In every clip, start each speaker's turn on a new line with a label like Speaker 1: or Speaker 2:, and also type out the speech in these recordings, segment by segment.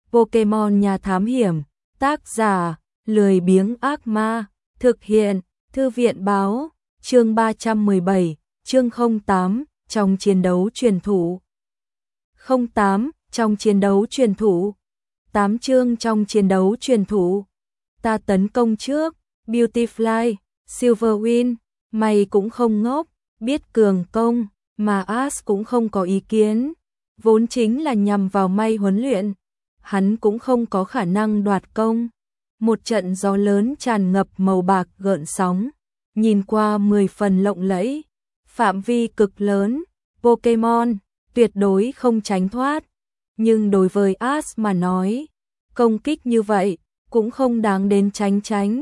Speaker 1: Pokemon Nhà Thám Hiểm, tác giả, lười biếng ác ma, thực hiện, Thư viện báo, chương 317, chương 08, trong chiến đấu truyền thủ. 08, trong chiến đấu truyền thủ. 8 chương trong chiến đấu truyền thủ. Ta tấn công trước, Beautifly, Silverwing, mày cũng không ngốc, biết cường công, mà Ash cũng không có ý kiến. Vốn chính là nhằm vào may huấn luyện, hắn cũng không có khả năng đoạt công. Một trận gió lớn tràn ngập màu bạc gợn sóng, nhìn qua 10 phần lộng lẫy, phạm vi cực lớn, Pokemon tuyệt đối không tránh thoát. Nhưng đối với Ash mà nói, công kích như vậy cũng không đáng đến tránh.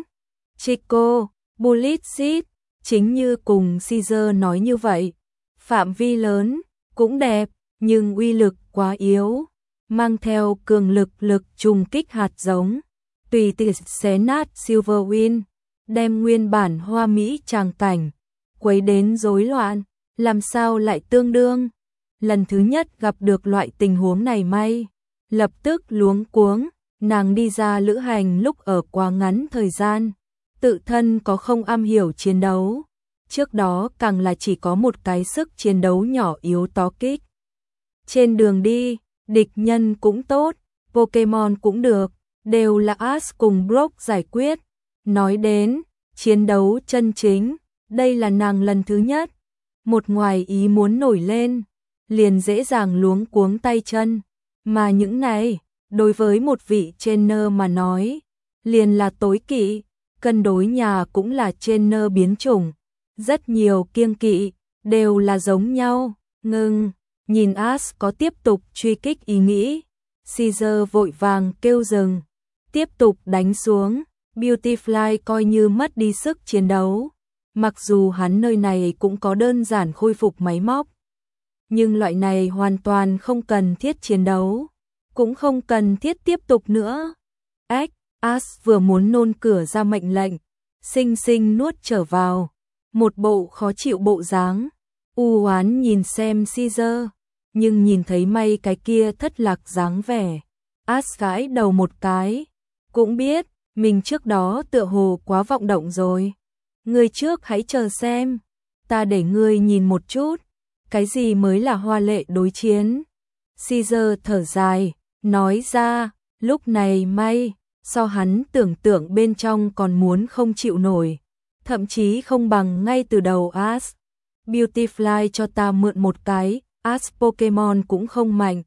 Speaker 1: Chico, Bullet Seed, chính như cùng Caesar nói như vậy, phạm vi lớn, cũng đẹp, nhưng uy lực quá yếu, mang theo cường lực trùng kích hạt giống, tùy tiện xé nát Silverwing, đem nguyên bản hoa mỹ tràng cảnh, quấy đến rối loạn, làm sao lại tương đương. Lần thứ nhất gặp được loại tình huống này may, lập tức luống cuống, nàng đi ra lữ hành lúc ở quá ngắn thời gian, tự thân có không am hiểu chiến đấu, trước đó càng là chỉ có một cái sức chiến đấu nhỏ yếu tó kích. Trên đường đi, địch nhân cũng tốt, Pokemon cũng được, đều là Ash cùng Brock giải quyết. Nói đến chiến đấu chân chính, đây là nàng lần thứ nhất, một ngoài ý muốn nổi lên, liền dễ dàng luống cuống tay chân, mà những này, đối với một vị trainer mà nói, liền là tối kỵ, cân đối nhà cũng là trainer biến chủng, rất nhiều kiêng kỵ, đều là giống nhau, ngừng, nhìn Ash có tiếp tục truy kích ý nghĩ, Caesar vội vàng kêu dừng, tiếp tục đánh xuống, Beautifly coi như mất đi sức chiến đấu, mặc dù hắn nơi này cũng có đơn giản khôi phục máy móc, nhưng loại này hoàn toàn không cần thiết chiến đấu, cũng không cần thiết tiếp tục nữa. Ash vừa muốn nôn cửa ra mệnh lệnh, sinh nuốt trở vào, một bộ khó chịu bộ dáng, u oán nhìn xem Caesar, nhưng nhìn thấy may cái kia thất lạc dáng vẻ, Ash gãi đầu một cái, cũng biết mình trước đó tựa hồ quá vọng động rồi. Ngươi trước hãy chờ xem, ta để ngươi nhìn một chút, cái gì mới là hoa lệ đối chiến. Caesar thở dài, nói ra, lúc này may, so hắn tưởng tượng bên trong còn muốn không chịu nổi, thậm chí không bằng ngay từ đầu Ash. Beautifly cho ta mượn một cái, Ash Pokemon cũng không mạnh,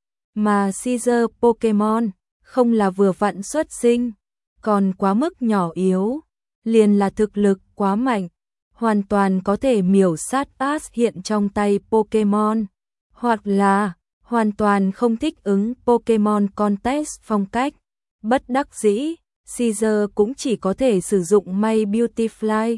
Speaker 1: mà Caesar Pokemon không là vừa vặn xuất sinh, còn quá mức nhỏ yếu, liền là thực lực quá mạnh, hoàn toàn có thể miểu sát Ash hiện trong tay Pokemon, hoặc là hoàn toàn không thích ứng Pokemon Contest phong cách. Bất đắc dĩ, Caesar cũng chỉ có thể sử dụng may Beautifly.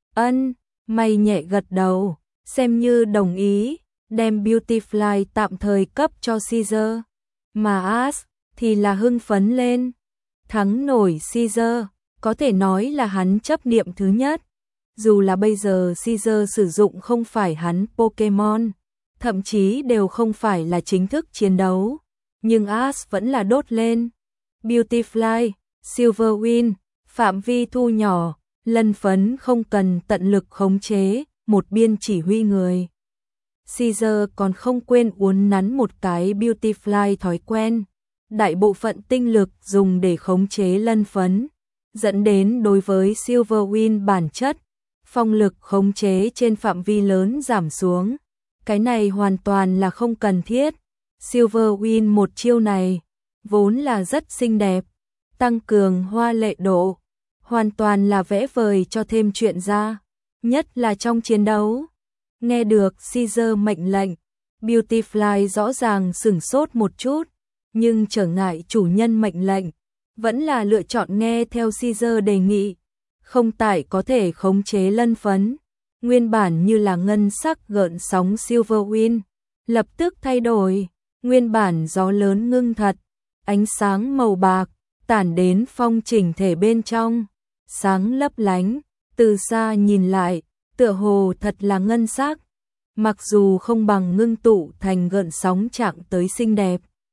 Speaker 1: May nhẹ gật đầu, xem như đồng ý, đem Beautifly tạm thời cấp cho Caesar, mà Ash thì là hưng phấn lên. Thắng nổi Caesar, có thể nói là hắn chấp niệm thứ nhất. Dù là bây giờ Caesar sử dụng không phải hắn Pokemon, thậm chí đều không phải là chính thức chiến đấu, nhưng Ash vẫn là đốt lên. Beautifly, Silverwing, phạm vi thu nhỏ, lân phấn không cần tận lực khống chế, một biên chỉ huy người. Caesar còn không quên uốn nắn một cái Beautifly thói quen, đại bộ phận tinh lực dùng để khống chế lân phấn, dẫn đến đối với Silverwing bản chất, phong lực khống chế trên phạm vi lớn giảm xuống. Cái này hoàn toàn là không cần thiết. Silverwing một chiêu này, vốn là rất xinh đẹp, tăng cường hoa lệ độ, hoàn toàn là vẽ vời cho thêm chuyện ra, nhất là trong chiến đấu. Nghe được Caesar mệnh lệnh, Beautifly rõ ràng sửng sốt một chút, nhưng trở ngại chủ nhân mệnh lệnh, vẫn là lựa chọn nghe theo Caesar đề nghị, không tại có thể khống chế lân phấn. Nguyên bản như là ngân sắc gợn sóng Silverwing, lập tức thay đổi, nguyên bản gió lớn ngưng thật, ánh sáng màu bạc, tản đến phong chỉnh thể bên trong, sáng lấp lánh, từ xa nhìn lại, tựa hồ thật là ngân sắc, mặc dù không bằng ngưng tụ thành gợn sóng chạm tới xinh đẹp.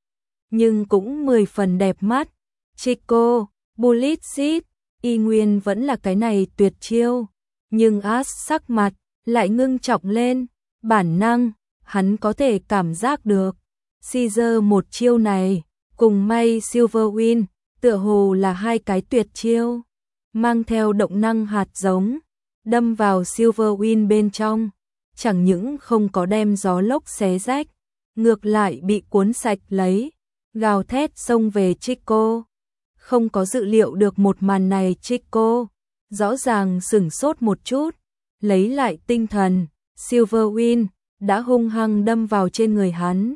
Speaker 1: nhưng cũng 10 phần đẹp mắt. Chico, Bullet Seed, y nguyên vẫn là cái này tuyệt chiêu, nhưng Ash sắc mặt lại ngưng trọng lên, bản năng, hắn có thể cảm giác được. Caesar một chiêu này, cùng May Silverwind, tựa hồ là hai cái tuyệt chiêu, mang theo động năng hạt giống, đâm vào Silverwind bên trong, chẳng những không có đem gió lốc xé rách, ngược lại bị cuốn sạch lấy, gào thét xông về Chico. Không có dự liệu được một màn này Chico, rõ ràng sửng sốt một chút, lấy lại tinh thần, Silverwind đã hung hăng đâm vào trên người hắn.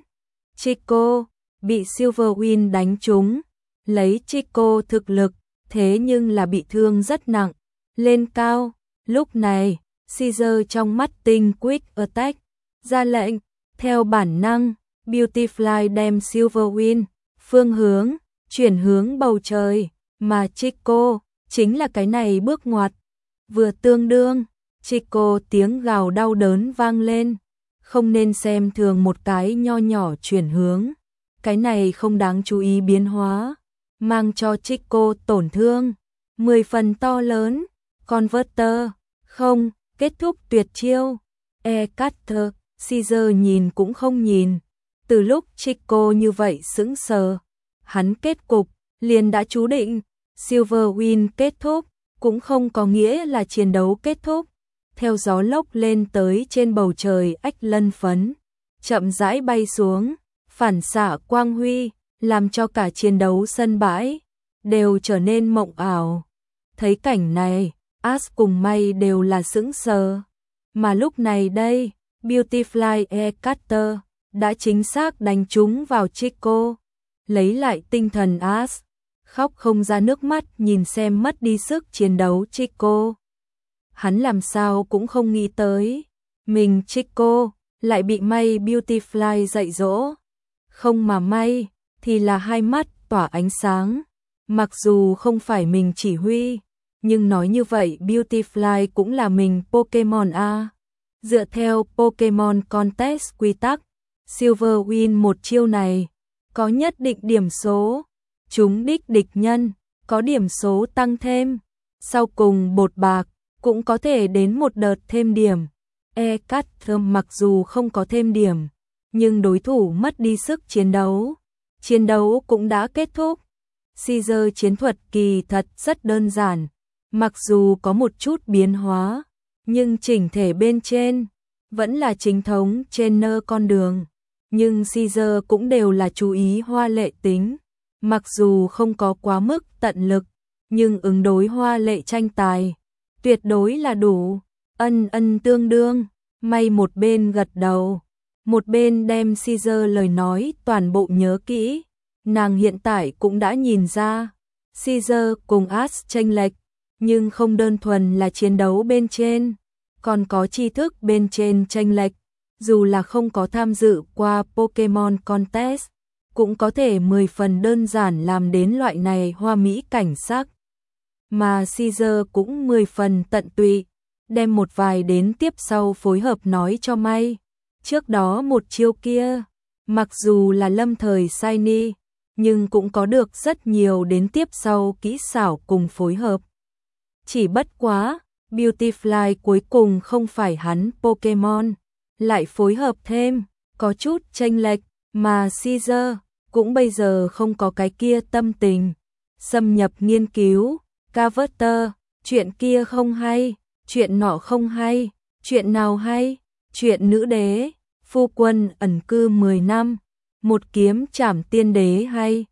Speaker 1: Chico bị Silverwind đánh trúng, lấy Chico thực lực, thế nhưng là bị thương rất nặng, lên cao. Lúc này, Caesar trong mắt tinh Quick Attack, ra lệnh, theo bản năng, Beautyfly đem Silverwind, phương hướng, chuyển hướng bầu trời, mà Chico, chính là cái này bước ngoặt. Vừa tương đương, Chico tiếng gào đau đớn vang lên, không nên xem thường một cái nho nhỏ chuyển hướng. Cái này không đáng chú ý biến hóa, mang cho Chico tổn thương, 10 phần to lớn, Converter, không, kết thúc tuyệt chiêu, E-Cutter, Caesar nhìn cũng không nhìn, từ lúc Chico như vậy sững sờ, hắn kết cục, liền đã chú định, Silverwind kết thúc, cũng không có nghĩa là chiến đấu kết thúc, theo gió lốc lên tới trên bầu trời ách lân phấn, chậm rãi bay xuống, phản xạ quang huy, làm cho cả chiến đấu sân bãi đều trở nên mộng ảo. Thấy cảnh này, Ash cùng May đều là sững sờ, mà lúc này đây, Beautyfly E-Cutter đã chính xác đánh trúng vào Chico, lấy lại tinh thần Ash, khóc không ra nước mắt nhìn xem mất đi sức chiến đấu Chico. Hắn làm sao cũng không nghĩ tới, mình Chico lại bị May Beautyfly dạy dỗ. Không mà May thì là hai mắt tỏa ánh sáng, mặc dù không phải mình chỉ huy, nhưng nói như vậy Beautyfly cũng là mình Pokemon A. Dựa theo Pokemon Contest quy tắc, Silverwind một chiêu này có nhất định điểm số, trúng đích địch nhân, có điểm số tăng thêm, sau cùng bột bạc cũng có thể đến một đợt thêm điểm. E-Cutter mặc dù không có thêm điểm, nhưng đối thủ mất đi sức chiến đấu cũng đã kết thúc. Caesar chiến thuật kỳ thật rất đơn giản, mặc dù có một chút biến hóa, nhưng chỉnh thể bên trên vẫn là chính thống trên nơ con đường. Nhưng Caesar cũng đều là chú ý hoa lệ tính, mặc dù không có quá mức tận lực, nhưng ứng đối hoa lệ tranh tài, tuyệt đối là đủ. Ân tương đương, May một bên gật đầu, một bên đem Caesar lời nói toàn bộ nhớ kỹ. Nàng hiện tại cũng đã nhìn ra, Caesar cùng Ash chênh lệch, nhưng không đơn thuần là chiến đấu bên trên, còn có tri thức bên trên chênh lệch. Dù là không có tham dự qua Pokemon Contest, cũng có thể 10 phần đơn giản làm đến loại này hoa mỹ cảnh sắc. Mà Caesar cũng 10 phần tận tụy, đem một vài đến tiếp sau phối hợp nói cho May. Trước đó một chiêu kia, mặc dù là lâm thời shiny, nhưng cũng có được rất nhiều đến tiếp sau kỹ xảo cùng phối hợp. Chỉ bất quá, Beautyfly cuối cùng không phải hắn Pokemon, lại phối hợp thêm, có chút chênh lệch, mà Caesar cũng bây giờ không có cái kia tâm tình xâm nhập nghiên cứu. Converter, chuyện kia không hay, chuyện nọ không hay, chuyện nào hay, chuyện nữ đế, phu quân ẩn cư 10 năm, một kiếm trảm tiên đế hay.